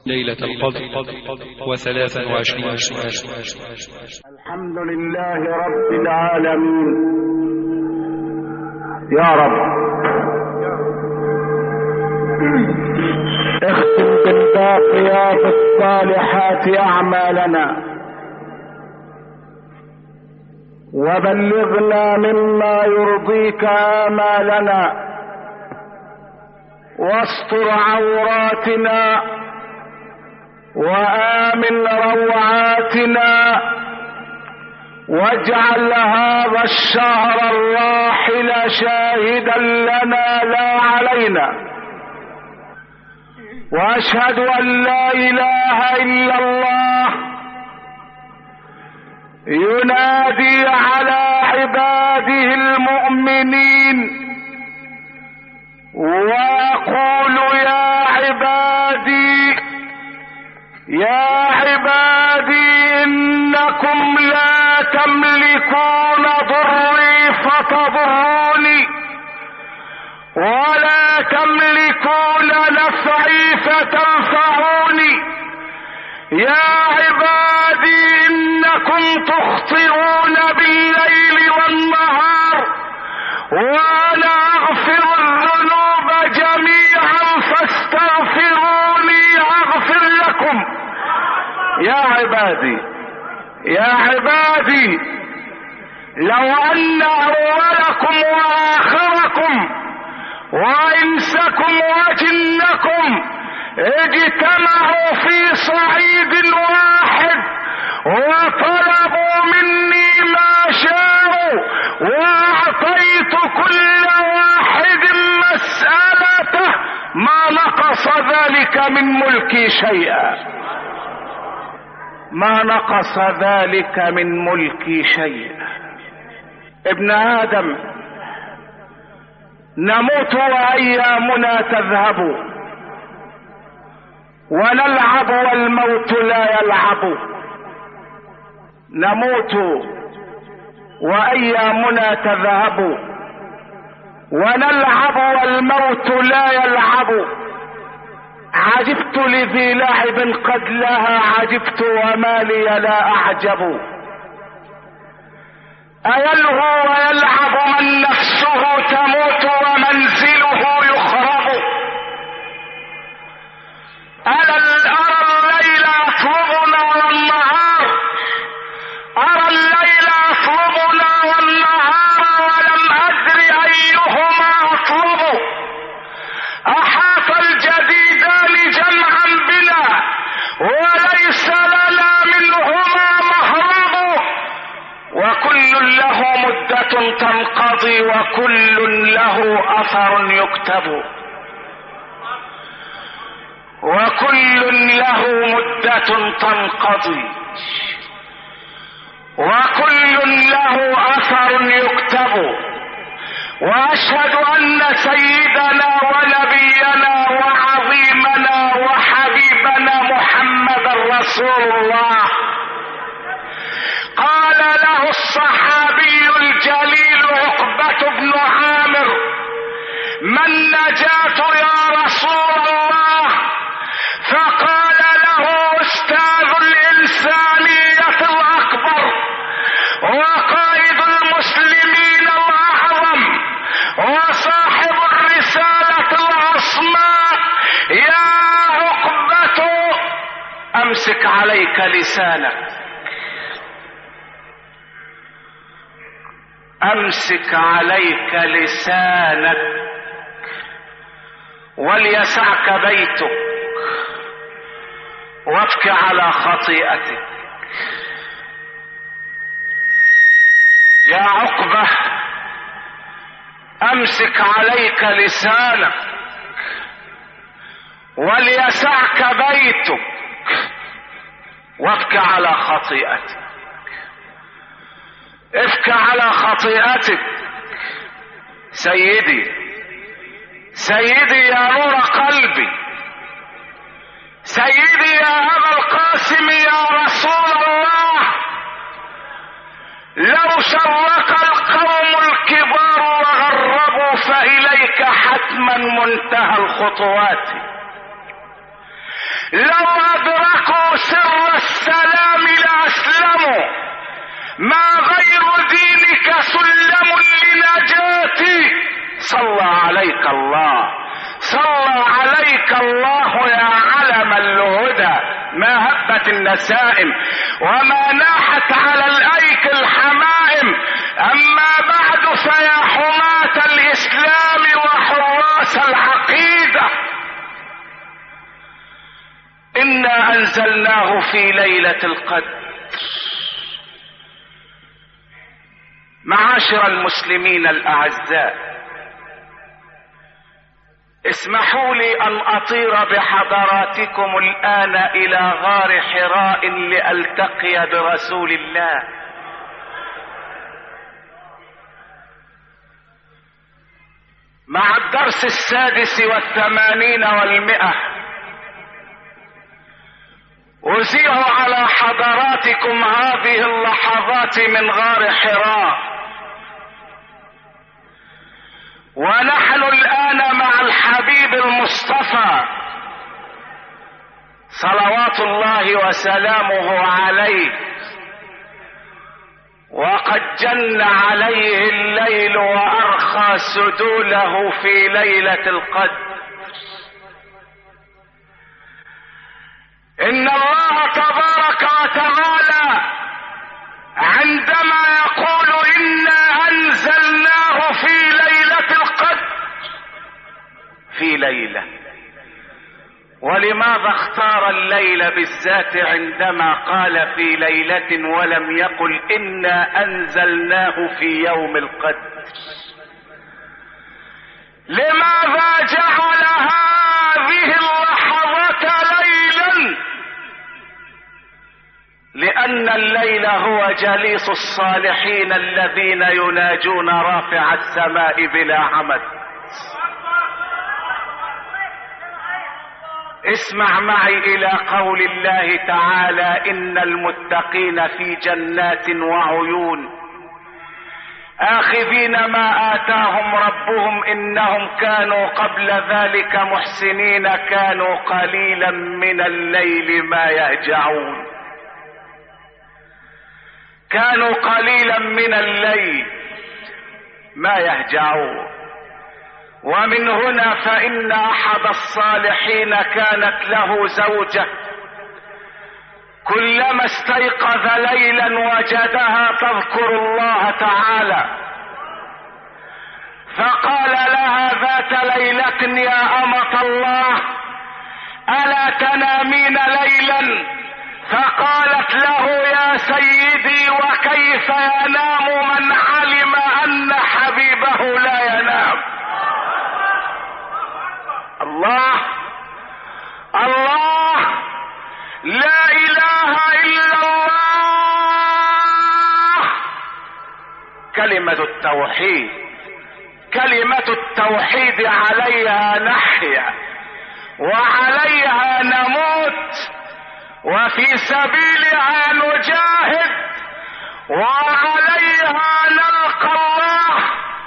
ليلة القدر و23 سؤال. الحمد لله رب العالمين. يا رب اختم بالباقيات الصالحات أعمالنا، وبلغنا مما يرضيك آمالنا، واستر عوراتنا، وآمن روعاتنا، واجعل هذا الشهر الراحل شاهدا لنا لا علينا، واشهد ان لا اله الا الله ينادي على عباده المؤمنين ويقول يا عبادي إنكم لا تملكون ضري فتضروني، ولا تملكون نفعي فتنفعوني. يا عبادي إنكم تخطئون بالليل والنهار، وأنا أغفر الذنوب جميعا فاستغفروني أغفر لكم. يا عبادي لو أن أولكم وآخركم وإنسكم وجنكم اجتمعوا في صعيد واحد وطلبوا مني ما شاءوا وأعطيت كل واحد مسألته ما نقص ذلك من ملكي شيئا، ما نقص ذلك من ملكي شيئا. ابن آدم نموت وأيامنا تذهب، ونلعب والموت لا يلعب. نموت وأيامنا تذهب، ونلعب والموت لا يلعب. عجبت لذي لعب قد لها عجبت، وما لي لا أعجب. أيلهو ويلعب من نفسه تموت ومنزله يخرب. أرى الليل يطلبنا والنهار، أرى الليل يطلبنا والنهار، ولم أدر أيهما أطلب. أحاط الجديدان جمعا بنا، وليس لنا منهما مهرب. وكل له مدة تنقضي، وكل له أثر يكتب. وكل له مدة تنقضي، وكل له أثر يكتب. وأشهد أن سيدنا ونبينا وعظيمنا وحبيبنا محمد رسول الله قال له الصحابي الجليل عقبة بن عامر: ما النجاة يا رسول الله؟ فقال له أستاذ الإنسانية الأكبر وقائد المسلمين الأعظم وصاحب الرسالة العظمى: يا عقبة أمسك عليك لسانك، أمسك عليك لسانك، وليسعك بيتك، وابك على خطيئتك. يا عقبة أمسك عليك لسانك، وليسعك بيتك، وابك على خطيئتك. ابك على خطيئتك. سيدي يا نور قلبي، سيدي يا أبا القاسم يا رسول الله، لو شرق القوم الكبار وغربوا فإليك حتما منتهى الخطوات. لو أدركوا سر السلام لأسلموا. ما غير دينك سلم لنجاتي. صلى عليك الله، صلى عليك الله يا علم الهدى. ما هبت النسائم وما ناحت على الأيك الحمائم. أما بعد فيا حماة الإسلام وحراس العقيدة، إنا أنزلناه في ليلة القدر. معاشر المسلمين الأعزاء، اسمحوا لي أن أطير بحضراتكم الآن إلى غار حراء لألتقي برسول الله. مع الدرس 86 و100 أزيع على حضراتكم هذه اللحظات من غار حراء، ونحن الآن مع الحبيب المصطفى صلوات الله وسلامه عليه، وقد جن عليه الليل وأرخى سدوله في ليلة القدر. إن الله تبارك وتعالى عندما يقول إنا أنزلناه في ليلة القدر، في ليلة، ولماذا اختار الليل بالذات عندما قال في ليلة ولم يقل إنا أنزلناه في يوم القدر؟ لماذا جعل هذه اللحظة ليلا؟ لأن الليل هو جليس الصالحين الذين يناجون رافع السماء بلا عمد. اسمع معي إلى قول الله تعالى: إن المتقين في جنات وعيون آخذين ما آتاهم ربهم إنهم كانوا قبل ذلك محسنين كانوا قليلا من الليل ما يهجعون. كانوا قليلا من الليل ما يهجعون. ومن هنا فإن أحد الصالحين كانت له زوجة كلما استيقظ ليلا وجدها تذكر الله تعالى، فقال لها ذات ليلة: يا أمة الله ألا تنامين ليلا؟ فقالت له: يا سيدي وكيف ينام من علم أن حبيبه لا ينام؟ الله الله، لا إله إلا الله. كلمة التوحيد، كلمة التوحيد عليها نحيا وعليها نموت وفي سبيلها نجاهد وعليها نلقى الله،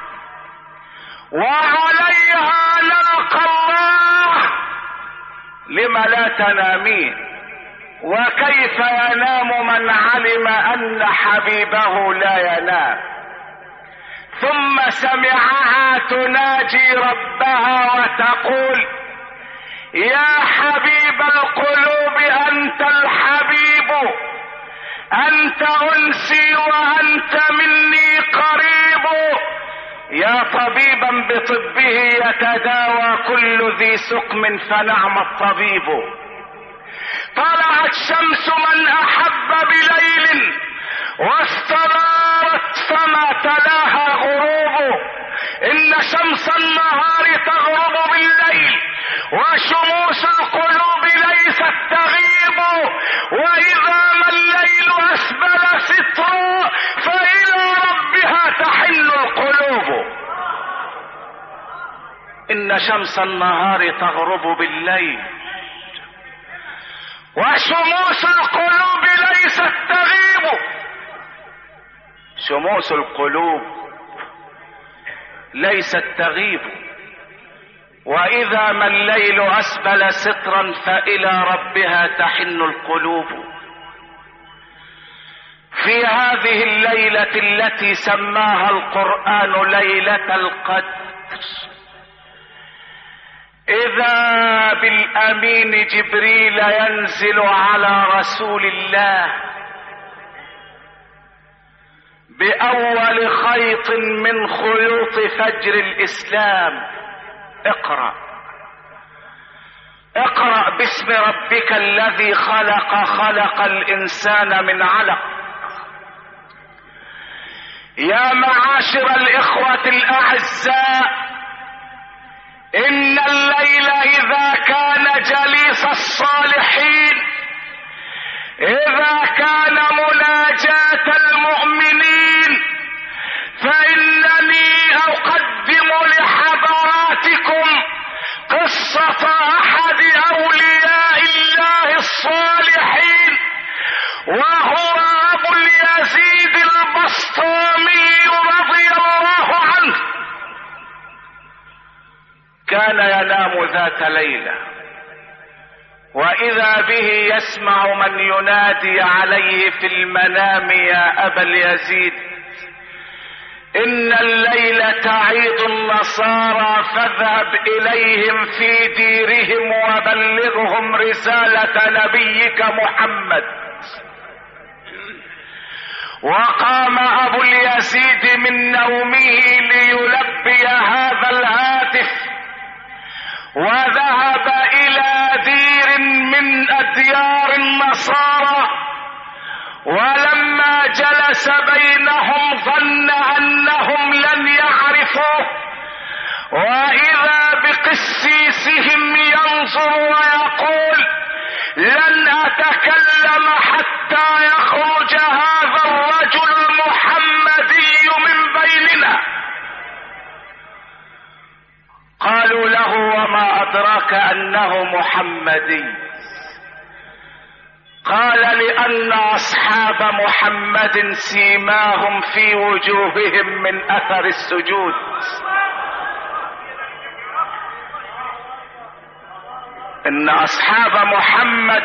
وعليها نلقى الله. لم لا تنامين؟ وكيف ينام من علم أن حبيبه لا ينام؟ ثم سمعها تناجي ربها وتقول: يا حبيب القلوب أنت الحبيب، أنت أنسي وأنت مني قريب. يا طبيبا بطبه يتداوى كل ذي سقم فنعم الطبيب. طلعت شمس من أحب بليل واستنارت فما تلاها غروب. إن شمس النهار تغرب بالليل وشموس القلوب ليست تغيب. وإذا ما الليل أسبل سترا فإلى ربها تحل القلوب. إن شمس النهار تغرب بالليل وشموس القلوب ليست تغيب. شموس القلوب ليست تغيب. وإذا ما الليل أسبل سترا فإلى ربها تحن القلوب. في هذه الليلة التي سماها القرآن ليلة القدر، إذا بالأمين جبريل ينزل على رسول الله بأول خيط من خيوط فجر الإسلام. اقرأ باسم ربك الذي خلق الإنسان من علق. يا معاشر الإخوة الأعزاء، إن الليل إذا كان جليس الصالحين، إذا كان مناجاة المؤمنين، فإنني أقدم لحضراتكم قصة أحد أولياء الله الصالحين، وهو أبو اليزيد البسطامي رضي الله عنه. كان ينام ذات ليلة، وإذا به يسمع من ينادي عليه في المنام: يا أبا اليزيد، إن الليلة عيد النصارى، فاذهب إليهم في ديرهم وبلغهم رسالة نبيك محمد. وقام أبو اليزيد من نومه ليلبي هذا الهاتف، وذهب إلى دير من أديار النصارى، ولما جلس بينهم ظن أنهم لن يعرفوه، وإذا بقسيسهم ينظر ويقول: لن أتكلم حتى يخرج هذا الرجل المحمدي من بيننا. قالوا له: وما أدراك أنه محمدي؟ قال: لأن أصحاب محمد سيماهم في وجوههم من أثر السجود. إن أصحاب محمد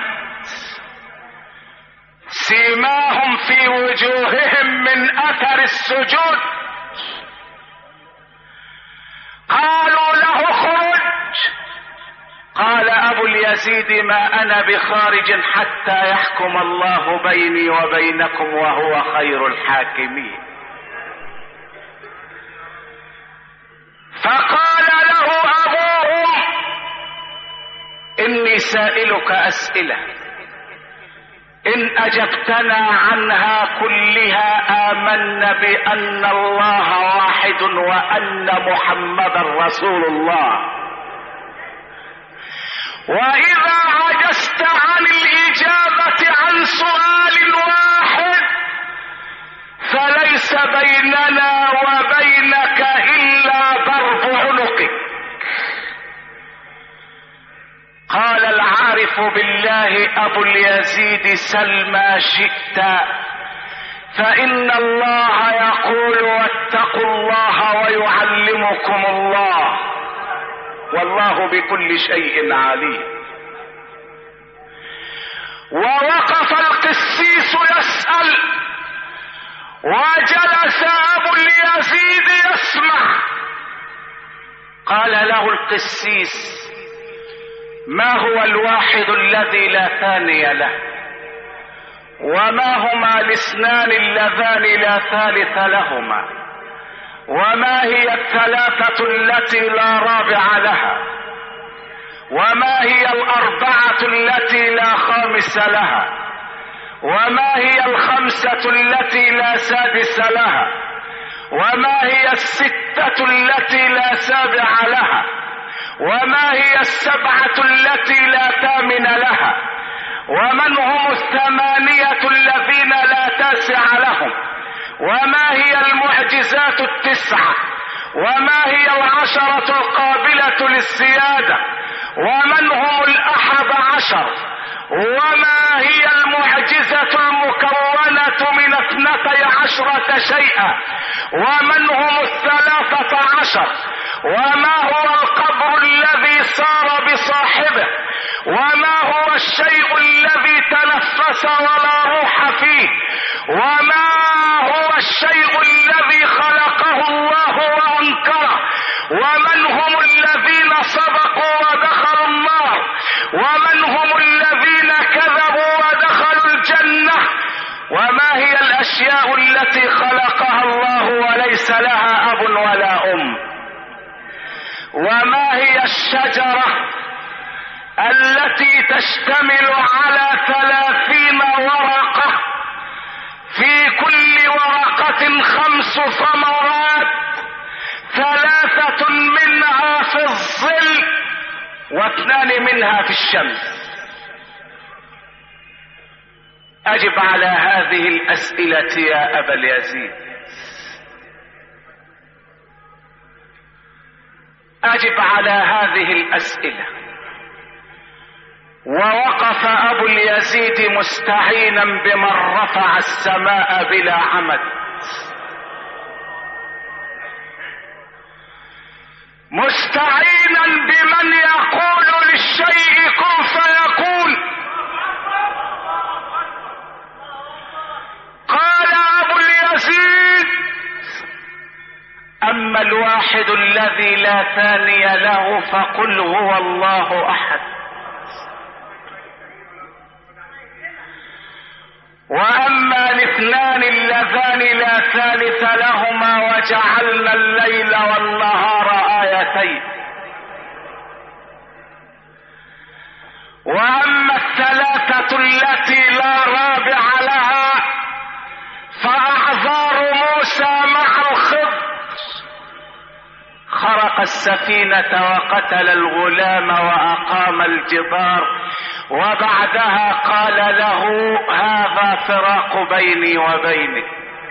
سيماهم في وجوههم من أثر السجود. قالوا له: اخرج. قال أبو اليزيد: ما أنا بخارج حتى يحكم الله بيني وبينكم وهو خير الحاكمين. فقال له أبوهم: إني سائلك أسئلة، إن أجبتنا عنها كلها آمنا بأن الله واحد وأن محمدا رسول الله، وإذا عجزت عن الإجابة عن سؤال واحد فليس بيننا وبينك إلا ضرب عنقك. قال العارف بالله أبو اليزيد: سل ما شئت، فإن الله يقول: واتقوا الله ويعلمكم الله، والله بكل شيء عليم. ووقف القسيس يسأل، وجلس أبو اليزيد يسمع. قال له القسيس: ما هو الواحد الذي لا ثاني له؟ وما هما الاثنان اللذان لا ثالث لهما؟ وما هي الثلاثة التي لا رابع لها؟ وما هي الأربعة التي لا خامس لها؟ وما هي الخمسة التي لا سادس لها؟ وما هي الستة التي لا سابع لها؟ وما هي السبعة التي لا ثامن لها؟ ومن هم الثمانية الذين لا تاسع لهم؟ وما هي المعجزات التسعة؟ وما هي العشرة القابلة للسيادة؟ ومن هم ال11؟ وما هي المعجزة المكونة من 12 شيئا؟ ومن هم ال13؟ وما هو القبر الذي صار بصاحبه، وما هو الشيء الذي تنفس ولا روح فيه، وما هو الشيء الذي خلقه الله وأنكره، ومن هم الذين صدقوا ودخلوا النار، ومن هم الذين كذبوا ودخلوا الجنة، وما هي الأشياء التي خلقها الله وليس لها أب ولا أم، وما هي الشجرة التي تشتمل على 30 ورقة، في كل ورقة 5 ثمرات، 3 منها في الظل و2 منها في الشمس. أجب على هذه الأسئلة يا أبا اليزيد، أجب على هذه الأسئلة. ووقف أبو اليزيد مستعينا بمن رفع السماء بلا عمد، مستعينا بمن يقول للشيء كن فيكون. قال أبو اليزيد: أما الواحد الذي لا ثاني له فقل هو الله أحد. وأما الاثنان اللذان لا ثالث لهما وجعلنا الليل والنهار آيتين. وأما 3 التي لا رابع لها فأعذار موسى مع الخضر، خرق السفينة وقتل الغلام وأقام الجدار، وبعدها قال له: هذا فراق بيني وبينك.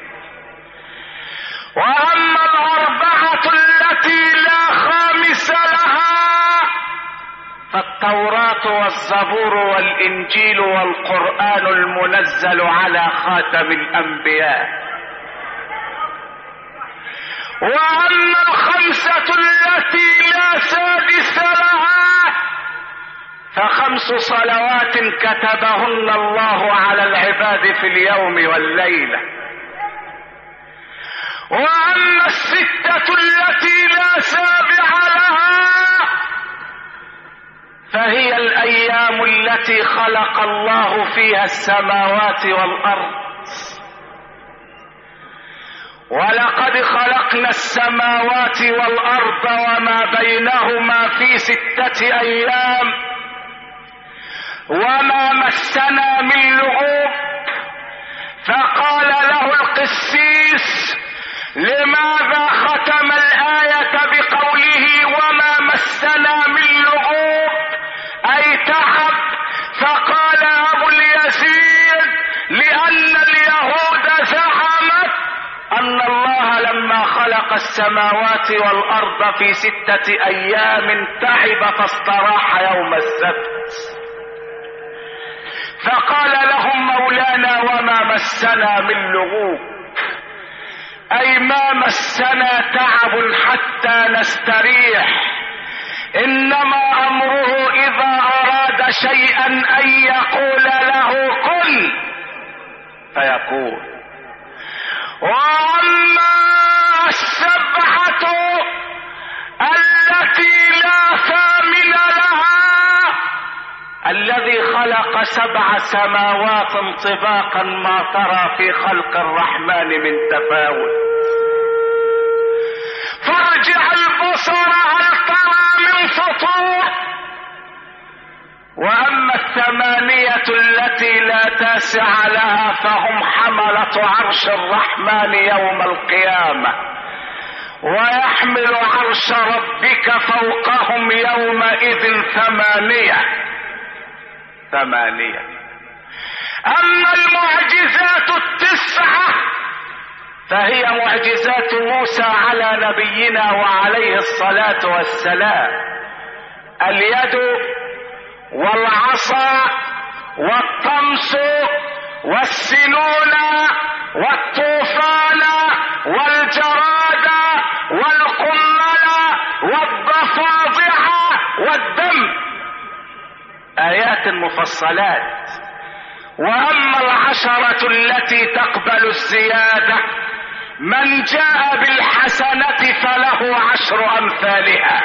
وأما 4 التي لا خامس لها فالتوراة والزبور والإنجيل والقرآن المنزل على خاتم الأنبياء. وأما 5 التي لا سادس لها ف5 صلوات كتبهن الله على العباد في اليوم والليلة. وأما 6 التي لا سابع لها فهي الأيام التي خلق الله فيها السماوات والأرض. ولقد خلقنا السماوات والأرض وما بينهما في 6 أيام وما مسنا من لغوب. فقال له القسيس: لماذا ختم الآية بقوله وما مسنا من لغوب أي تعب؟ فقال أبو اليزيد: لأن اليهود زعمت أن الله لما خلق السماوات والأرض في 6 أيام تعب فاستراح يوم السبت. فقال لهم مولانا: وما مسنا من لغوب أي ما مسنا تعب حتى نستريح، إنما أمره إذا أراد شيئا أن يقول له كن فيكون. وأما 7 التي لا ثامن لها الذي خلق 7 سماوات طباقا ما ترى في خلق الرحمن من تفاوت، فارجع البصر هل ترى من فطور. وأما 8 التي لا تاسع لها فهم حملة عرش الرحمن يوم القيامة، ويحمل عرش ربك فوقهم يومئذ 8. أما المعجزات 9 فهي معجزات موسى على نبينا وعليه الصلاة والسلام: اليد والعصا والطمس والسنون والطوفان والجراد والقمل تقدم آيات مفصلات. وأما العشرة التي تقبل الزيادة من جاء بالحسنة فله 10 أمثالها،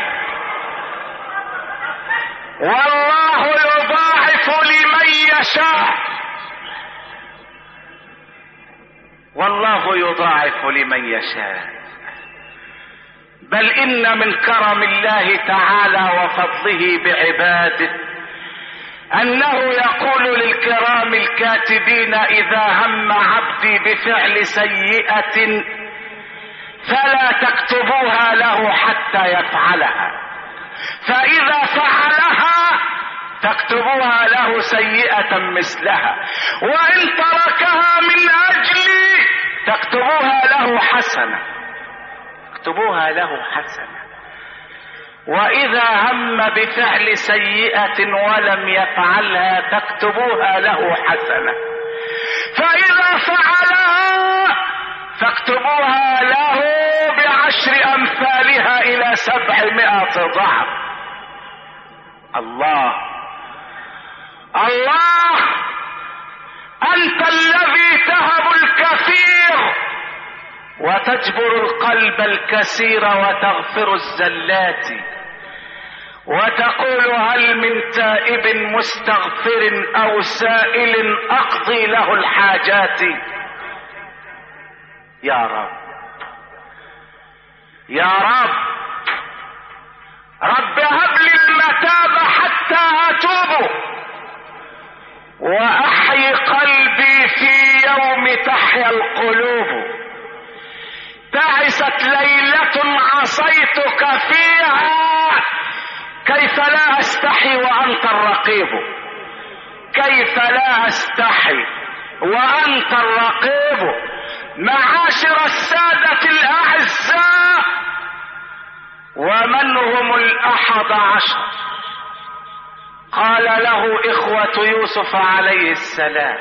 والله يضاعف لمن يشاء، والله يضاعف لمن يشاء. بل إن من كرم الله تعالى وفضله بعباده أنه يقول للكرام الكاتبين: إذا هم عبدي بفعل سيئة فلا تكتبوها له حتى يفعلها، فإذا فعلها تكتبوها له سيئة مثلها، وإن تركها من أجلي تكتبوها له حسنة، تكتبوها له حسنة. وإذا هم بفعل سيئة ولم يفعلها تكتبوها له حسنة، فإذا فعلها فاكتبوها له ب10 أمثالها إلى 700 ضعف. الله الله، أنت الذي تهب الكثير وتجبر القلب الكثير وتغفر الزلات، وتقول: هل من تائب مستغفر أو سائل أقضي له الحاجات. يا رب يا رب، رب هب لي المتاب حتى أتوب، وأحيي قلبي في يوم تحيا القلوب. تعست ليلة عصيتك فيها، كيف لا أستحي وأنت الرقيب، كيف لا أستحي وأنت الرقيب. معاشر السادة الأعزاء، ومن هم 11؟ قال له إخوة يوسف عليه السلام: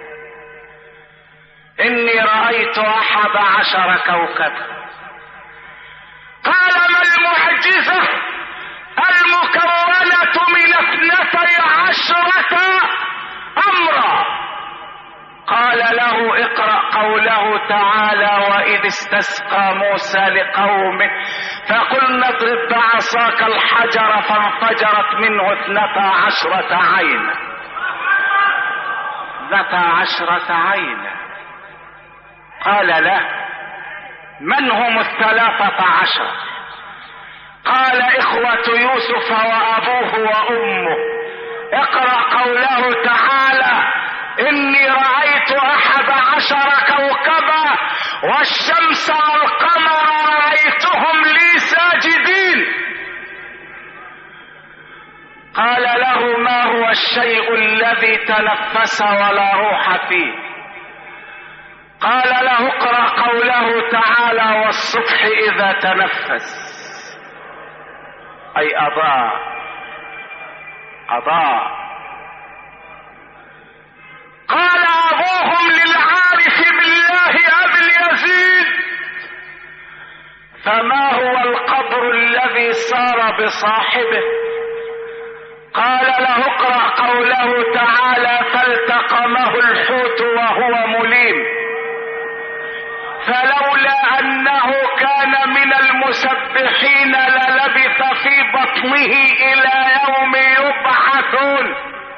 إني رأيت 11 كوكبا. قال: ما المعجزة المكونة من 12 أمرا؟ قال له: اقرأ قوله تعالى: وإذ استسقى موسى لقومه فقلنا اضرب بعصاك الحجر فانفجرت منه 12 عينا. 12 عينا. قال له: من هم 13؟ قال: إخوة يوسف وأبوه وأمه. اقرأ قوله تعالى: إني رأيت 11 كوكبا والشمس والقمر رأيتهم لي ساجدين. قال له: ما هو الشيء الذي تنفس ولا روح فيه؟ قال له: اقرأ قوله تعالى: والصبح إذا تنفس، أي أضاء. قال أبوهم للعارف بالله أبي اليزيد: فما هو القبر الذي صار بصاحبه؟ قال له: اقرأ قوله تعالى: فالتقمه الحوت وهو مليم، فلولا أنه كان من المسبحين للبث في بطنه إلى يوم يبعثون.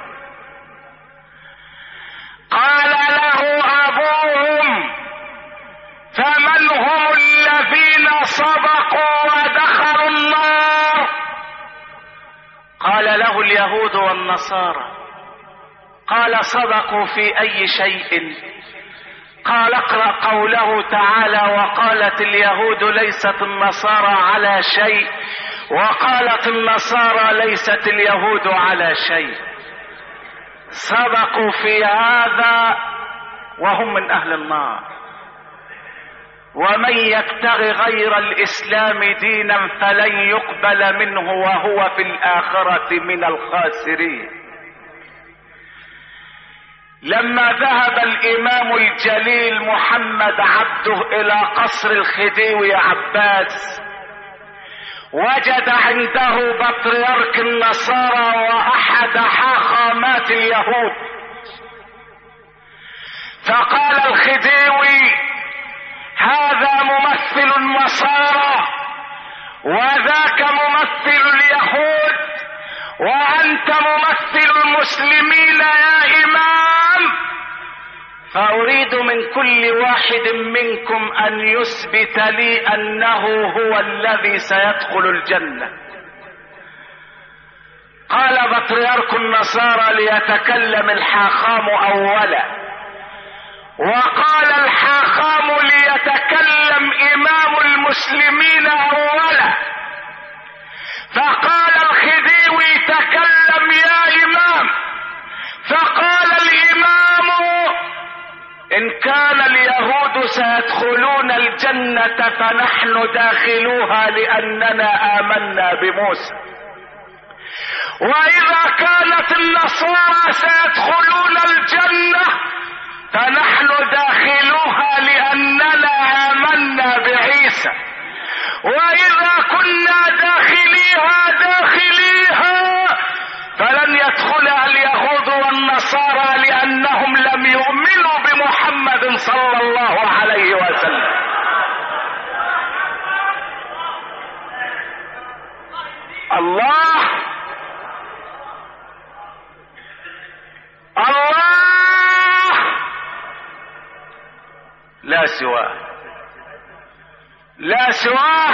قال له أبوهم: فمن هم الذين صدقوا ودخلوا النار؟ قال له: اليهود والنصارى. قال: صدقوا في أي شيء؟ قال: اقرأ قوله تعالى: وقالت اليهود ليست النصارى على شيء، وقالت النصارى ليست اليهود على شيء. صدقوا في هذا وهم من أهل النار. ومن يبتغ غير الإسلام دينا فلن يقبل منه وهو في الآخرة من الخاسرين. لما ذهب الإمام الجليل محمد عبده إلى قصر الخديوي عباس وجد عنده بطريرك النصارى وأحد حاخامات اليهود، فقال الخديوي: هذا ممثل النصارى وذاك ممثل اليهود وأنت ممثل المسلمين يا إمام، فأريد من كل واحد منكم أن يثبت لي أنه هو الذي سيدخل الجنة. قال بطريرك النصارى: ليتكلم الحاخام أولا. وقال الحاخام: ليتكلم إمام المسلمين أولا. فقال الخديوي: تكلم يا إمام. فقال الإمام: إن كان اليهود سيدخلون الجنة فنحن داخلوها لأننا آمنا بموسى، وإذا كانت النصارى سيدخلون الجنة فنحن داخلوها لأننا آمنا بعيسى، وإذا كنا داخليها فلن يدخلها اليهود والنصارى لأنهم لم يؤمنوا بمحمد صلى الله عليه وسلم. الله الله لا سواه، لا سواه،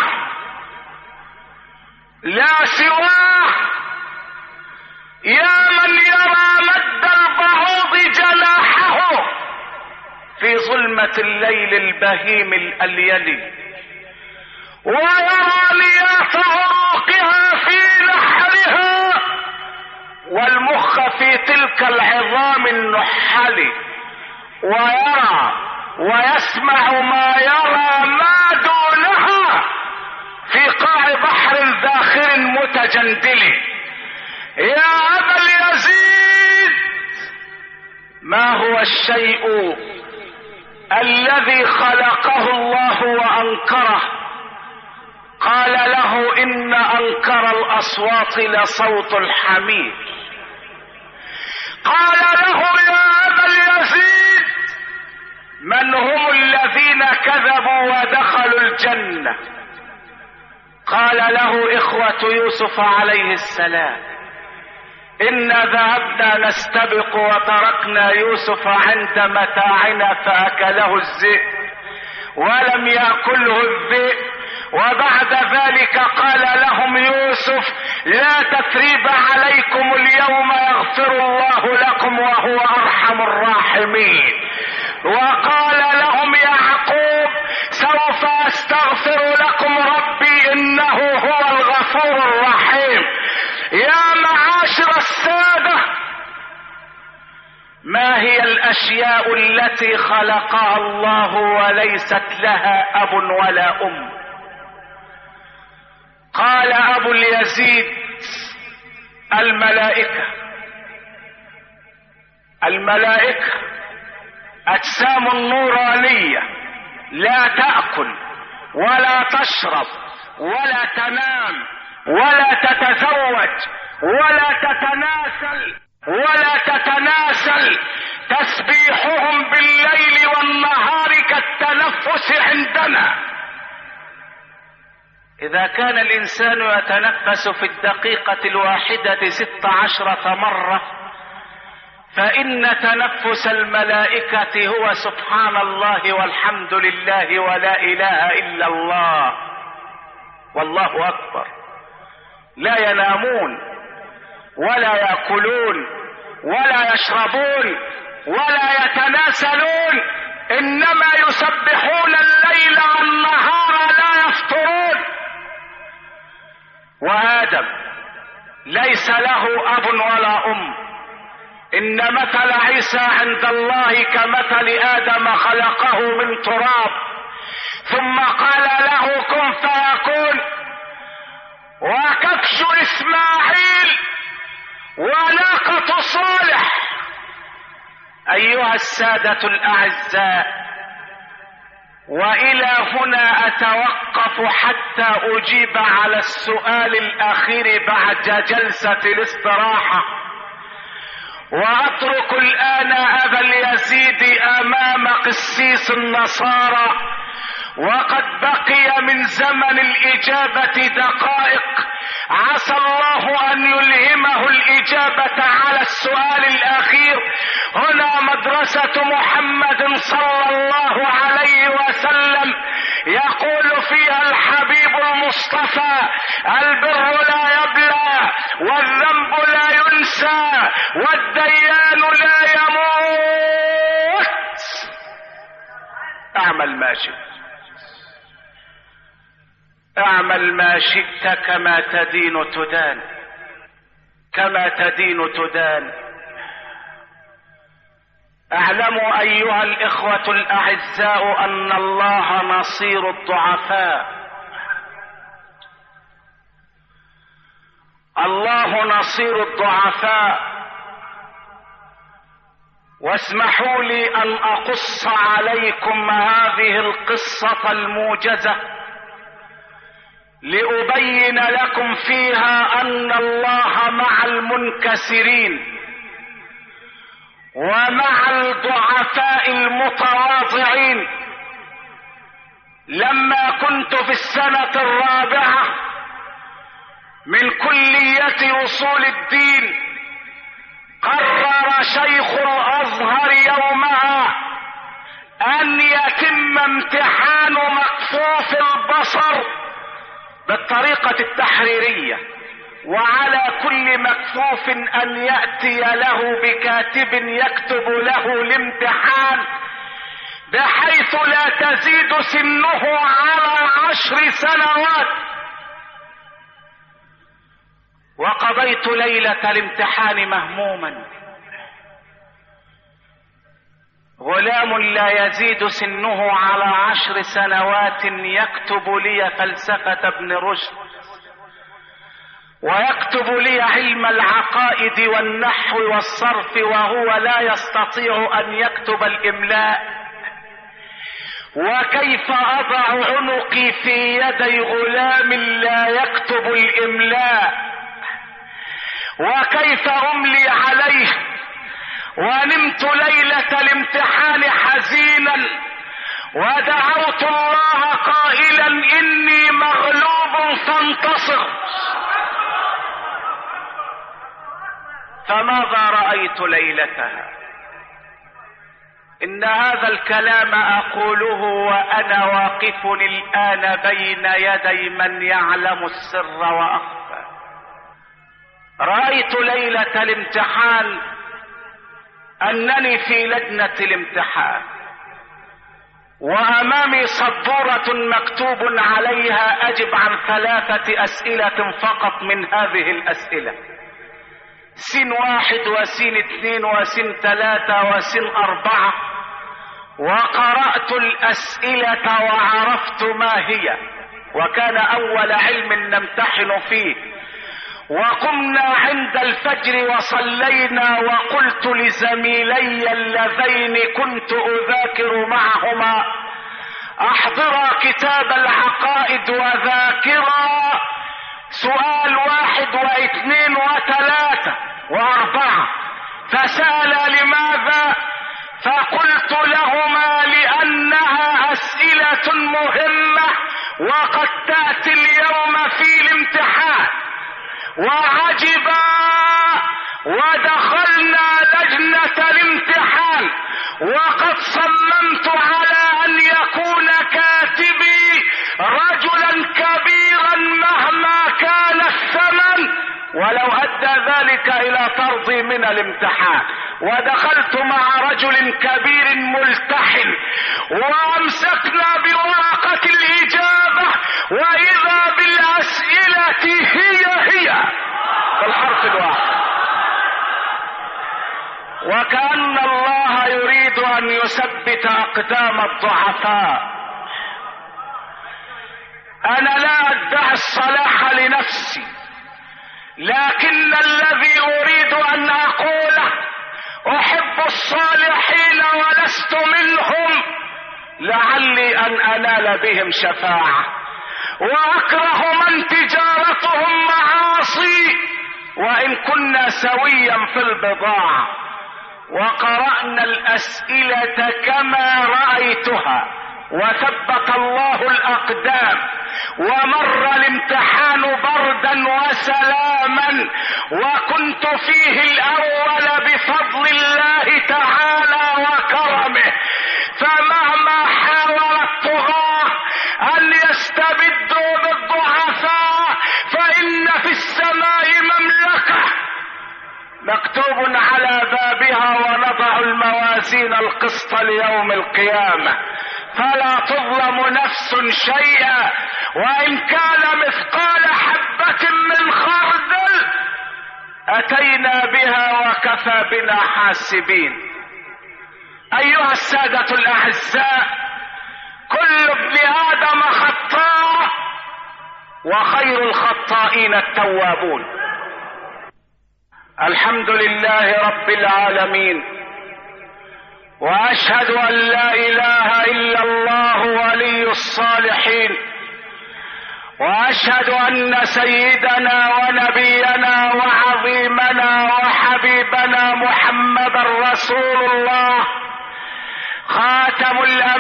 لا سواه. يا من يرى مد البعوض جناحه في ظلمة الليل البهيم الأليل، ويرى نيات عروقها في نحرها، والمخ في تلك العظام النحل، ويرى ويسمع ما يرى ما دونها في قاع بحر ذاخر متجندل. يا أبا اليزيد، ما هو الشيء الذي خلقه الله وأنكره؟ قال له: إن أنكر الأصوات لصوت الحمير. قال له: يا أبا اليزيد، من هم الذين كذبوا ودخلوا الجنة؟ قال له: إخوة يوسف عليه السلام. إنا ذهبنا نستبق وتركنا يوسف عند متاعنا فأكله الذئب ولم يأكله الذئب. وبعد ذلك قال لهم يوسف: لا تثريب عليكم اليوم، يغفر الله لكم وهو أرحم الراحمين. وقال لهم يعقوب: سوف أستغفر لكم ربي إنه هو الغفور الرحيم. يا معاشر السادة، ما هي الأشياء التي خلقها الله وليست لها أب ولا أم؟ قال أبو اليزيد: الملائكة. الملائكة أجسام نورانية لا تأكل ولا تشرب ولا تنام ولا تتزوج ولا تتناسل. تسبيحهم بالليل والنهار كالتنفس عندنا. إذا كان الإنسان يتنفس في الدقيقة الواحدة 16 مرة، فإن تنفس الملائكة هو سبحان الله والحمد لله ولا إله إلا الله والله أكبر. لا ينامون ولا يأكلون ولا يشربون ولا يتناسلون، إنما يسبحون الليل والنهار لا يفطرون. وآدم ليس له أب ولا أم، إن مثل عيسى عند الله كمثل آدم، خلقه من تراب ثم قال له كن فيكون. وكبش إسماعيل وناقة صالح. أيها السادة الأعزاء، وإلى هنا أتوقف حتى أجيب على السؤال الأخير بعد جلسة الاستراحة، وأترك الآن أبا اليزيد أمام قسيس النصارى، وقد بقي من زمن الإجابة دقائق، عسى الله أن يلهمه الإجابة على السؤال الأخير. هنا مدرسة محمد صلى الله عليه وسلم يقول فيها الحبيب المصطفى: البر لا يبلى، والذنب لا ينسى، والديان لا يموت. اعمل ما شئت، اعمل ما شئت، كما تدين تدان، كما تدين تدان. اعلموا ايها الاخوة الاعزاء ان الله نصير الضعفاء، الله نصير الضعفاء. واسمحوا لي ان اقص عليكم هذه القصة الموجزة لأبين لكم فيها أن الله مع المنكسرين ومع الضعفاء المتواضعين. لما كنت في السنة الرابعة من كلية أصول الدين، قرر شيخ الأزهر يومها أن يتم امتحان مكفوف البصر بالطريقة التحريرية، وعلى كل مكفوف أن يأتي له بكاتب يكتب له الامتحان بحيث لا تزيد سنه على 10 سنوات. وقضيت ليلة الامتحان مهموما، غلام لا يزيد سنه على 10 سنوات يكتب لي فلسفة ابن رشد، ويكتب لي علم العقائد والنحو والصرف، وهو لا يستطيع أن يكتب الإملاء. وكيف أضع عنقي في يدي غلام لا يكتب الإملاء؟ وكيف أملي عليه؟ ونمت ليلة الامتحان حزينا، ودعوت الله قائلا: إني مغلوب فانتصر. فماذا رأيت ليلتها؟ إن هذا الكلام أقوله وأنا واقف الآن بين يدي من يعلم السر وأخفى. رأيت ليلة الامتحان أنني في لجنة الامتحان، وأمامي سبورة مكتوب عليها أجب عن 3 أسئلة فقط من هذه الأسئلة: سين 1 وسين 2 وسين 3 وسين 4. وقرأت الأسئلة وعرفت ما هي، وكان أول علم نمتحن فيه. وقمنا عند الفجر وصلينا، وقلت لزميلي اللذين كنت أذاكر معهما: أحضرا كتاب العقائد وذاكرا سؤال 1 و2 و3 و4. فسأل لماذا؟ فقلت لهما: لأنها أسئلة مهمة وقد تأتي اليوم في الامتحان. وعجبا، ودخلنا لجنة الامتحان وقد صممت على أن يكون كاتبي رجلا كبيرا مهما كان الثمن، ولو أدى ذلك إلى طردي من الامتحان. ودخلت مع رجل كبير ملتحن، وأمسكنا بورقة الإجابة، وإذا بالأسئلة هي بالحرف الواحد. وكأن الله يريد أن يثبت أقدام الضعفاء. أنا لا أدعي الصلاح لنفسي، لكن الذي أريد أن أقوله: أحب الصالحين ولست منهم، لعلي أن أنال بهم شفاعة. وأكره من تجارتهم معاصي وإن كنا سويا في البضاعة. وقرأنا الأسئلة كما رأيتها وثبت الله الأقدام، ومر الامتحان بردا وسلاما، وكنت فيه الأول بفضل الله تعالى وكرمه. فمهما حاول الطغاة أن يستبدوا بالضعفاء فإن في السماء مملكة مكتوب على بابها ونضع الموازين القسط ليوم القيامة فلا تظلم نفس شيئا وإن كان مثقال حبة من خردل أتينا بها وكفى بنا حاسبين. أيها السادة الأعزاء، كل ابن آدم خطاء وخير الخطائين التوابون. الحمد لله رب العالمين، وأشهد أن لا إله إلا الله ولي الصالحين، وأشهد أن سيدنا ونبينا وعظيمنا وحبيبنا محمد رسول الله خاتم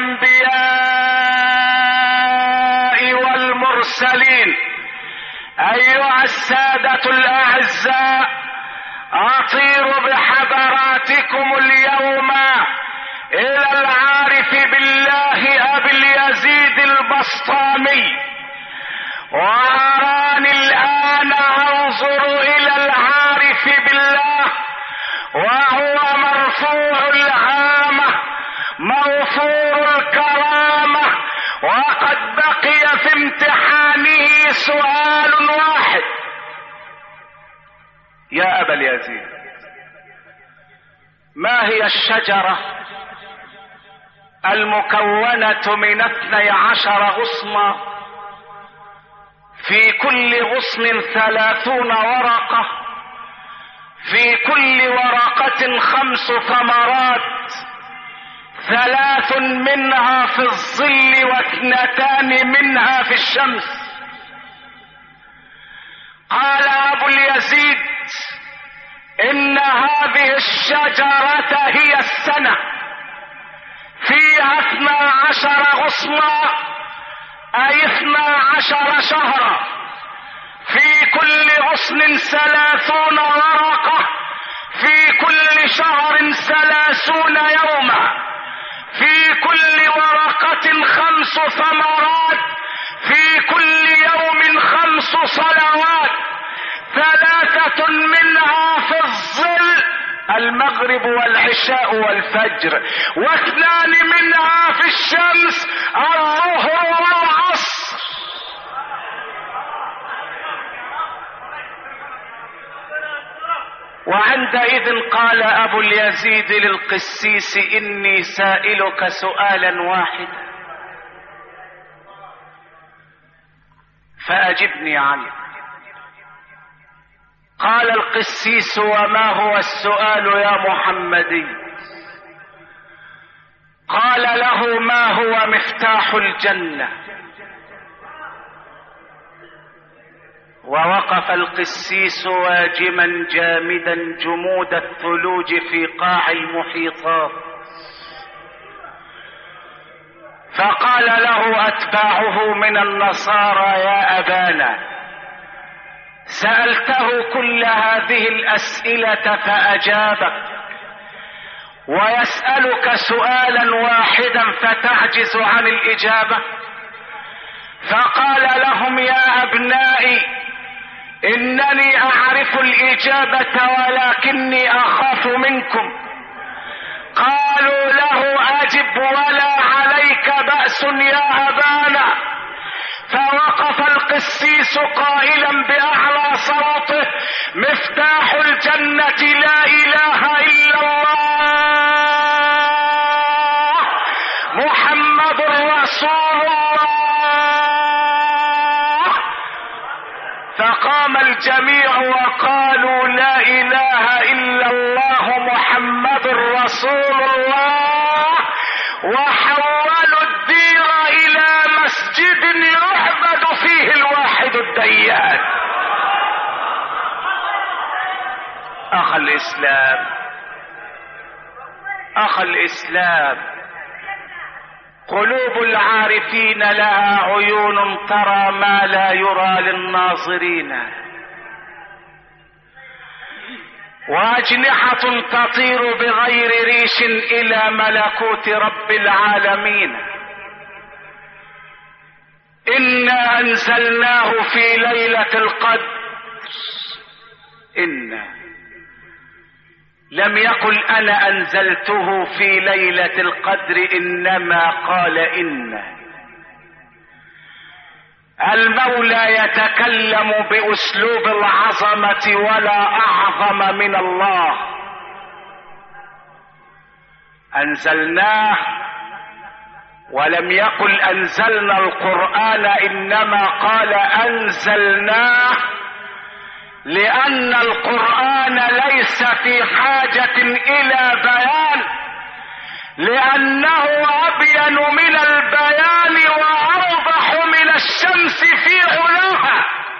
الأنبياء والمرسلين. أيها السادة الأعزاء، أطير بحضراتكم اليوم إلى العارف بالله أبي اليزيد البسطامي، وأراني الآن أنظر إلى العارف بالله وهو مرفوع الهامة موفور الكرامة، وقد بقي في امتحانه سؤال واحد. يا أبا اليزيد، ما هي الشجرة المكونة من 12 غصنا في كل غصن 30 ورقة، في كل ورقة 5 ثمرات، 3 منها في الظل و2 منها في الشمس؟ قال أبو اليزيد: إن هذه الشجرة هي السنة، فيها 12 غصنا أي 12 شهرا، في كل غصن 30 ورقة، في كل شهر 30 يوما، في كل ورقة 5 ثمرات، في كل يوم 5 صلوات، 3 منها في الظل المغرب والعشاء والفجر، و2 منها في الشمس الظهر والعصر. وعندئذ قال أبو اليزيد للقسيس: إني سائلك سؤالا واحدا فأجبني عنه. قال القسيس: وما هو السؤال يا محمدي؟ قال له: ما هو مفتاح الجنة؟ ووقف القسيس واجما جامدا جمود الثلوج في قاع المحيطات، فقال له أتباعه من النصارى: يا أبانا، سألته كل هذه الأسئلة فأجابك، ويسألك سؤالا واحدا فتعجز عن الإجابة؟ فقال لهم: يا أبنائي، إنني أعرف الإجابة ولكني أخاف منكم. قالوا له: أجب ولا عليك بأس يا أبانا. فوقف القسيس قائلا بأعلى صوته: مفتاح الجنة لا إله إلا الله محمد رسول الله. فقام الجميع وقالوا: لا إله إلا الله محمد رسول الله، وحولوا الديان. أخ الإسلام، قلوب العارفين لها عيون ترى ما لا يرى للناظرين، وأجنحة تطير بغير ريش إلى ملكوت رب العالمين. إنا أنزلناه في ليلة القدر. لم يقل أنا أنزلته في ليلة القدر، إنما قال إن. المولى يتكلم بأسلوب العظمة ولا أعظم من الله. أنزلناه، ولم يقل أنزلنا القرآن، إنما قال أنزلناه، لأن القرآن ليس في حاجة إلى بيان، لأنه أبين من البيان وأوضح من الشمس في علاها.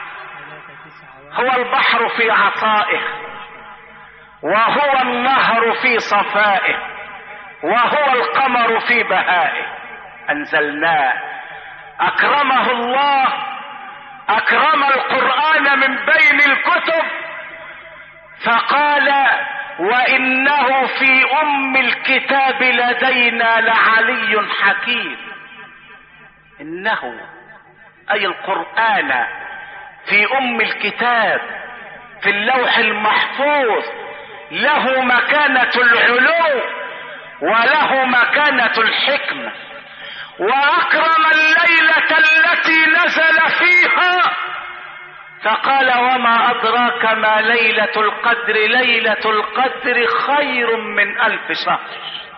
هو البحر في عطائه، وهو النهر في صفائه، وهو القمر في بهائه. أنزلناه، أكرمه الله، أكرم القرآن من بين الكتب، فقال وإنه في أم الكتاب لدينا لعلي حكيم. إنه أي القرآن في أم الكتاب في اللوح المحفوظ له مكانة العلو وله مكانة الحكمة. وأكرم الليلة التي نزل فيها، فقال وما أدراك ما ليلة القدر، ليلة القدر خير من 1000 شهر.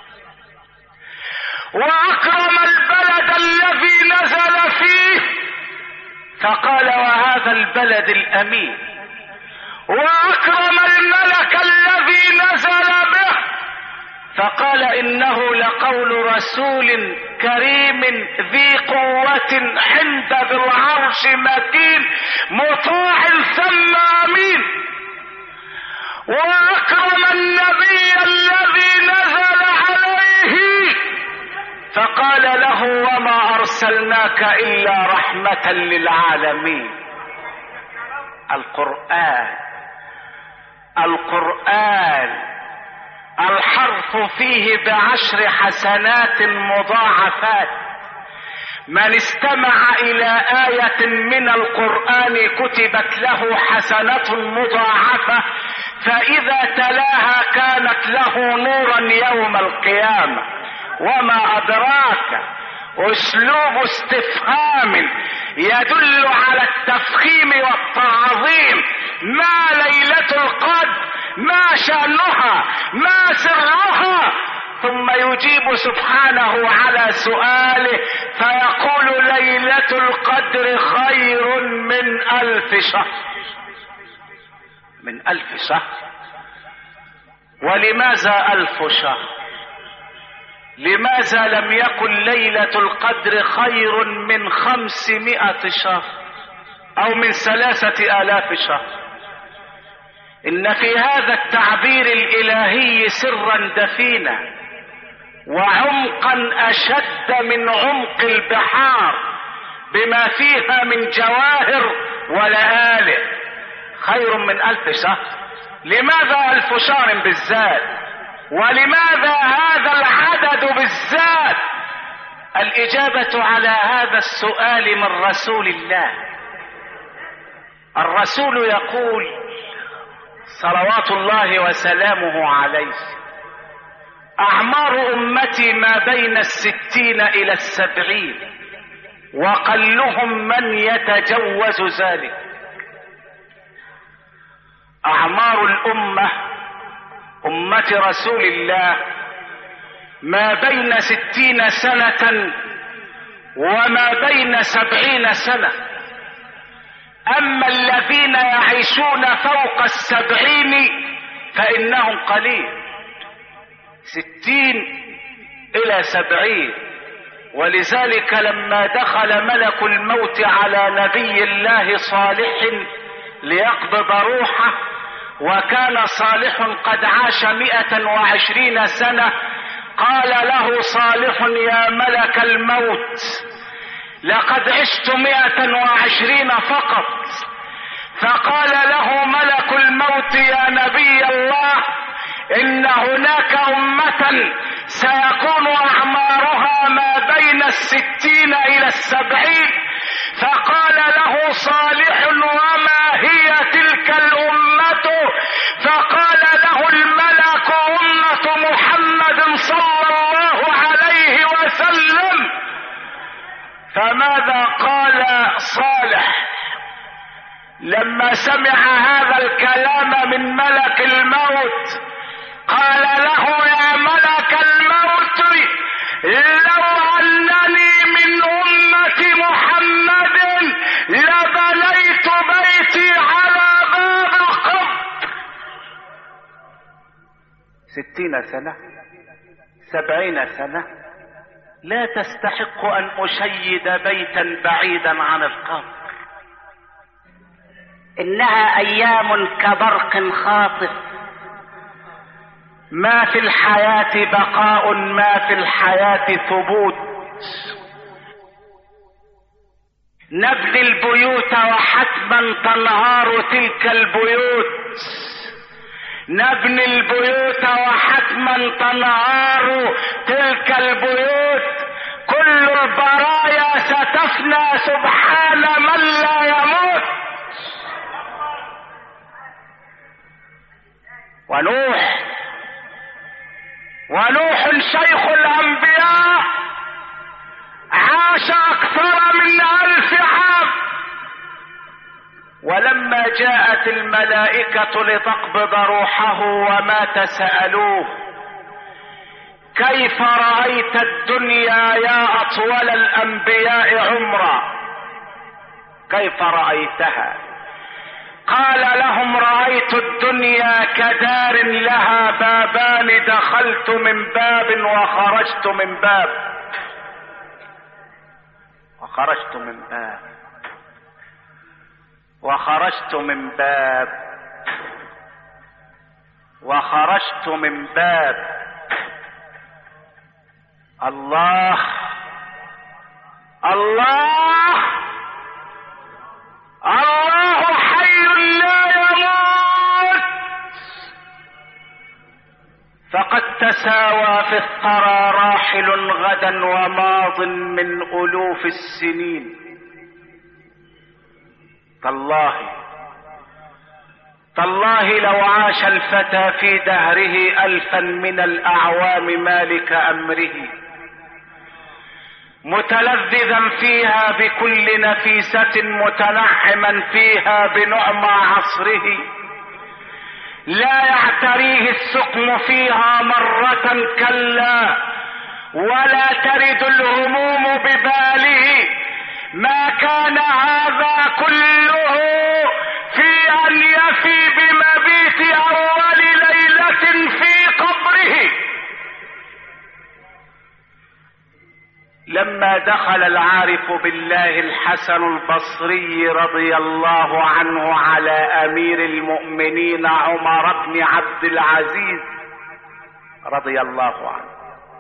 وأكرم البلد الذي نزل فيه، فقال وهذا البلد الأمين. وأكرم الملك الذي نزل به، فقال إنه لقول رسول كريم ذي قوة عند ذي العرش مكين مطاع ثم أمين. وأكرم النبي الذي نزل عليه، فقال له وما أرسلناك إلا رحمة للعالمين. القرآن الحرف فيه ب10 حسنات مضاعفات. من استمع إلى آية من القرآن كتبت له حسنة مضاعفة، فإذا تلاها كانت له نورا يوم القيامة. وما أدراك، أسلوب استفهام يدل على التفخيم والتعظيم. ما ليلة القدر، ما شأنها، ما سرها؟ ثم يجيب سبحانه على سؤاله فيقول ليلة القدر خير من 1000 شهر. من 1000 شهر. ولماذا 1000 شهر؟ لماذا لم يكن ليلة القدر خير من 500 شهر أو من 3000 شهر؟ إن في هذا التعبير الإلهي سرا دفينا وعمقا أشد من عمق البحار بما فيها من جواهر ولآلئ. خير من 1000 شهر. لماذا 1000 شهر بالذات؟ ولماذا هذا العدد بالذات؟ الإجابة على هذا السؤال من رسول الله. الرسول يقول صلوات الله وسلامه عليه: أعمار أمتي ما بين 60 إلى 70، وقلهم من يتجوز ذلك. أعمار الأمة، أمة رسول الله، ما بين 60 سنة وما بين 70 سنة. أما الذين يعيشون فوق 70 فإنهم قليل. 60 إلى 70 ولذلك لما دخل ملك الموت على نبي الله صالح ليقبض روحه، وكان صالح قد عاش 120 سنة، قال له صالح: يا ملك الموت، لقد عشت 120 فقط. فقال له ملك الموت: يا نبي الله، إن هناك أمة سيكون أعمارها ما بين 60 إلى 70. فقال له صالح: وما هي تلك الأمة؟ فقال له الملك: أمة محمد صلى الله عليه وسلم. فماذا قال صالح لما سمع هذا الكلام من ملك الموت؟ قال له: يا ملك الموت، لو أنني من أمة محمد لبنيت بيتي على باب القبر. 60 سنة 70 سنة لا تستحق أن أشيد بيتا بعيدا عن القبر. إنها أيام كبرق خاطف، ما في الحياة بقاء، ما في الحياة ثبوت. نبني البيوت وحتما تنهار تلك البيوت، نبني البيوت وحتما تنهار تلك البيوت. كل البرايا ستفنى سبحان من لا يموت. ونوح شيخ الأنبياء عاش أكثر من 1000 عام، ولما جاءت الملائكة لتقبض روحه ومات سألوه: كيف رأيت الدنيا يا أطول الأنبياء عمرا؟ كيف رأيتها؟ قال لهم: رأيت الدنيا كدار لها بابان، دخلت من باب وخرجت من باب، وخرجت من باب، وخرجت من باب، وخرجت من باب. الله الله الله حي لا يموت. فقد تساوى في الثرى راحل غدا وماض من ألوف السنين. تالله لو عاش الفتى في دهره 1000 من الأعوام مالك أمره، متلذذا فيها بكل نفيسة، متنعما فيها بنعمى عصره، لا يعتريه السقم فيها مرة كلا، ولا ترد الهموم بباله. ما كان هذا كله في أن يفي بمبيت أول ليلة في قبره. لما دخل العارف بالله الحسن البصري رضي الله عنه على أمير المؤمنين عمر بن عبد العزيز رضي الله عنه،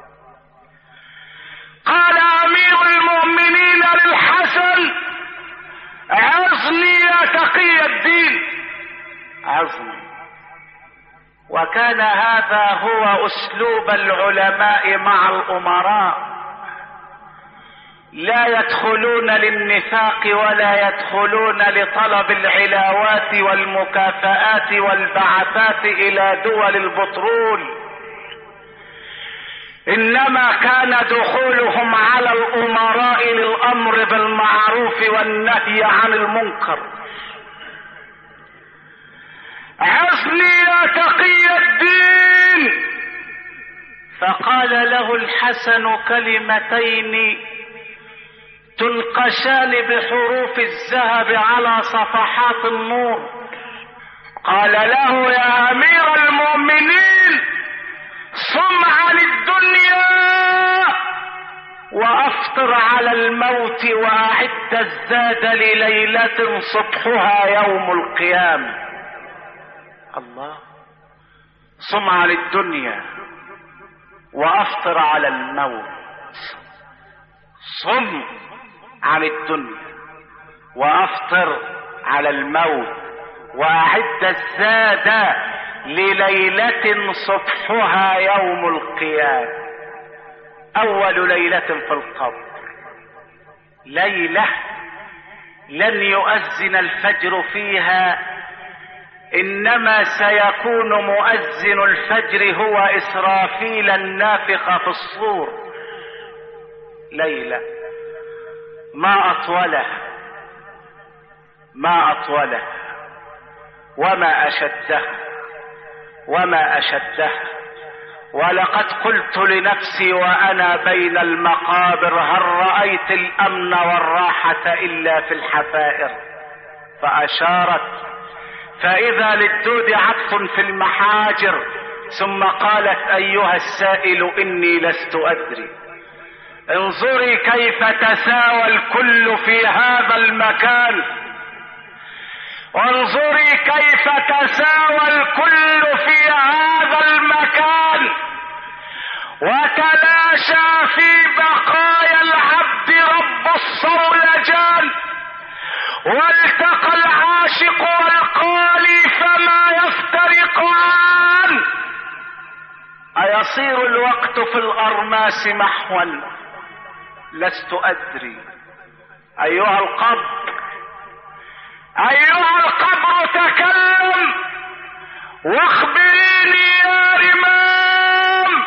قال أمير المؤمنين للحسن: عظني يا تقي الدين، عظني. وكان هذا هو أسلوب العلماء مع الأمراء، لا يدخلون للنفاق ولا يدخلون لطلب العلاوات والمكافآت والبعثات إلى دول البترول، إنما كان دخولهم على الأمراء للأمر بالمعروف والنهي عن المنكر. عظني يا تقي الدين. فقال له الحسن كلمتين تنقشان بحروف الذهب على صفحات النور. قال له: يا أمير المؤمنين، صم عن الدنيا وأفطر الموت وأعد الزاد لليلة صبحها يوم القيامة. الله. صم عن الدنيا وأفطر على الموت. صم عن الدنيا وأفطر على الموت وأعد الزاد لليلة صبحها يوم القيامة. أول ليلة في القبر ليلة لن يؤذن الفجر فيها، إنما سيكون مؤذن الفجر هو إسرافيل النافخ في الصور. ليلة ما أطولها ما أطولها وما أشدها وما أشدها. ولقد قلت لنفسي وأنا بين المقابر هل رأيت الأمن والراحة إلا في الحفائر؟ فأشارت فإذا للدود عطف في المحاجر، ثم قالت أيها السائل إني لست أدري. انظري كيف تساوى الكل في هذا المكان، وانظري كيف تساوى الكل في هذا المكان، وتلاشى في بقايا العبد رب الصولجان، والتقى العاشق والقالي فما يفترقان. أيصير الوقت في الأرماس محوا؟ لست أدري. أيها القبر أيها القبر تكلم واخبريني يا رمام،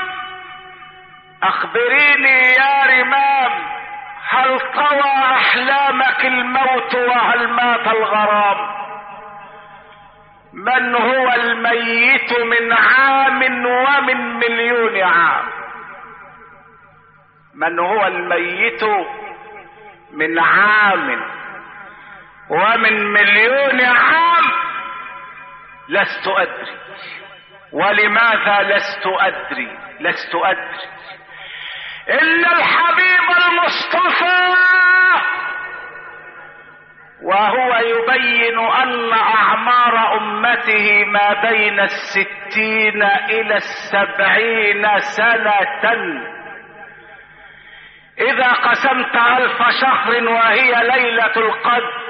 أخبريني يا رمام، هل طوى أحلامك الموت وهل مات الغرام؟ من هو الميت من عام ومن مليون عام؟ من هو الميت من عام ومن مليون عام؟ لست أدري. ولماذا لست أدري؟ لست أدري. إن الحبيب المصطفى وهو يبين أن أعمار أمته ما بين 60 إلى 70 سنة. إذا قسمت 1000 شهر وهي ليلة القدر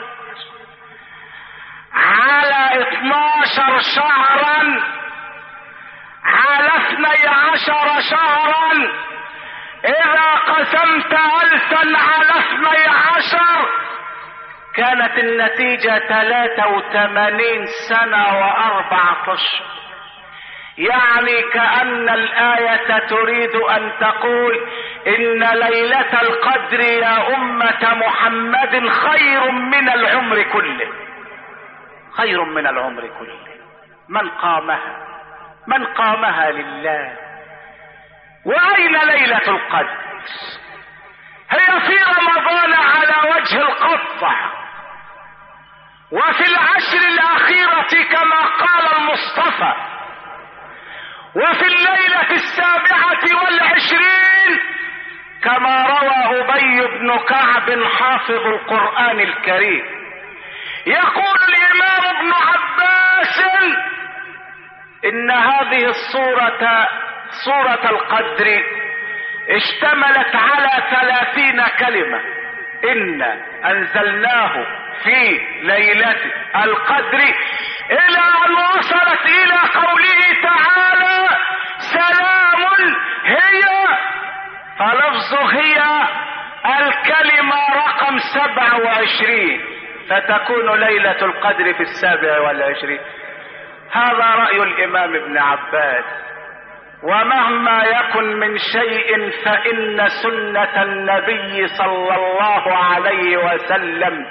على 12 شهرا على 12 شهرا، إذا قسمت 1000 على 12 كانت النتيجة 83 سنة و4 أشهر. يعني كأن الآية تريد أن تقول إن ليلة القدر يا أمة محمد خير من العمر كله، خير من العمر كله. من قامها لله. وأين ليلة القدر؟ هي في رمضان على وجه القطع، وفي العشر الأخيرة كما قال المصطفى، وفي الليلة 27 كما روى أبي بن كعب حافظ القرآن الكريم. يقول الإمام ابن عباس إن هذه الصورة سورة القدر اشتملت على 30 كلمة. إن أنزلناه في ليلة القدر إلى أن وصلت إلى قوله تعالى سلام هي، فلفظ هي الكلمة رقم 27، فتكون ليلة القدر في 27. هذا رأي الإمام ابن عباس. ومهما يكن من شيء فإن سنة النبي صلى الله عليه وسلم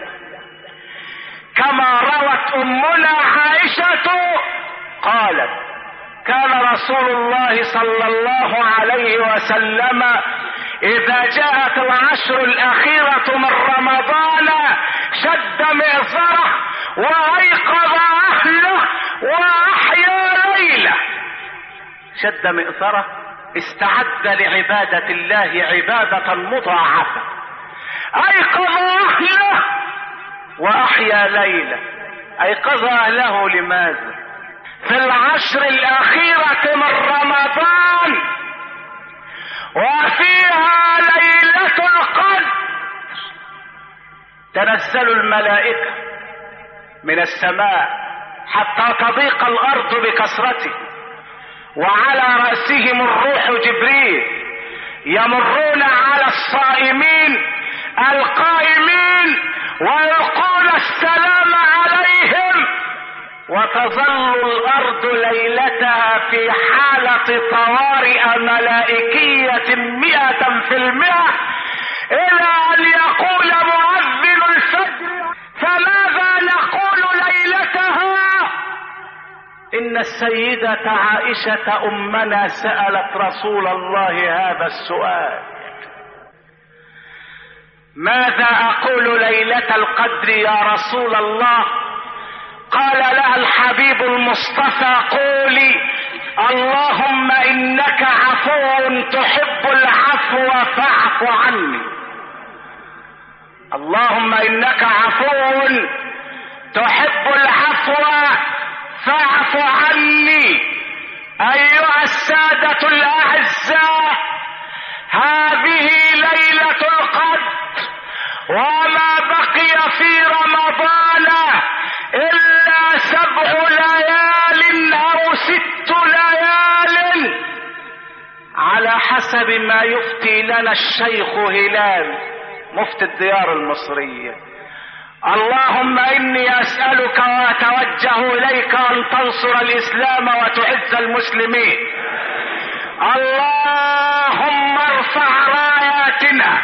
كما روت أمنا عائشة قالت كان رسول الله صلى الله عليه وسلم إذا جاءت العشر الأخيرة من رمضان شد مئزره وأيقظ أهله وأحيا ليله. شد مئزره، استعد لعبادة الله عبادة مضاعفة، ايقظ اهله واحيا ليله. ايقظ اهله لماذا؟ في العشر الاخيرة من رمضان وفيها ليلة القدر تنزل الملائكة من السماء حتى تضيق الارض بكثرته، وعلى رأسهم الروح جبريل، يمرون على الصائمين القائمين ويلقون السلام عليهم، وتظل الارض ليلتها في حالة طوارئ ملائكية 100%، الى ان يقول مؤذن الفجر فماذا نقول ليلتها؟ ان السيدة عائشة امنا سألت رسول الله هذا السؤال: ماذا اقول ليلة القدر يا رسول الله؟ قال لها الحبيب المصطفى: قولي اللهم انك عفو تحب العفو فاعف عني. اللهم انك عفو تحب العفو فاعف عني. ايها السادة الاعزاء، هذه ليلة القدر، وما بقي في رمضان الا 7 ليال او 6 ليال على حسب ما يفتي لنا الشيخ هلال مفتي الديار المصرية. اللهم اني اسألك واتوجه اليك ان تنصر الاسلام وتعز المسلمين. اللهم ارفع راياتنا،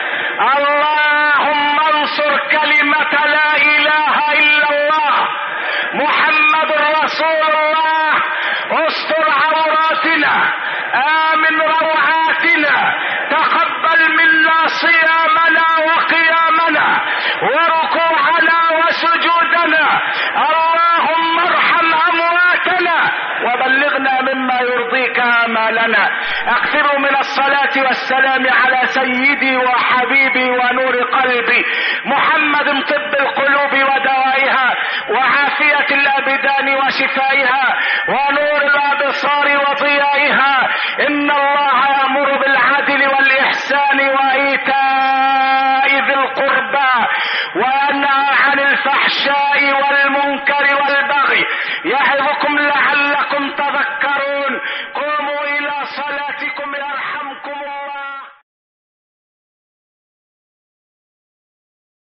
اللهم انصر كلمة لا اله الا الله محمد رسول الله. استر عوراتنا، امن روعاتنا، تقبل منا صيامنا وقيامنا وركوعنا وسجودنا. اللهم ارحم امواتنا وبلغنا مما يرضيك آمالنا. اكثروا من الصلاة والسلام على سيدي وحبيبي ونور قلبي محمد، طب القلوب ودوائها وعافية الابدان وشفائها ونور الابصار وضيائها. ان الله يأمر بالعدل والاحسان وايتاء ذي القربى وينهى عن الفحشاء والمنكر والبغي، يعظكم لعلكم تذكرون.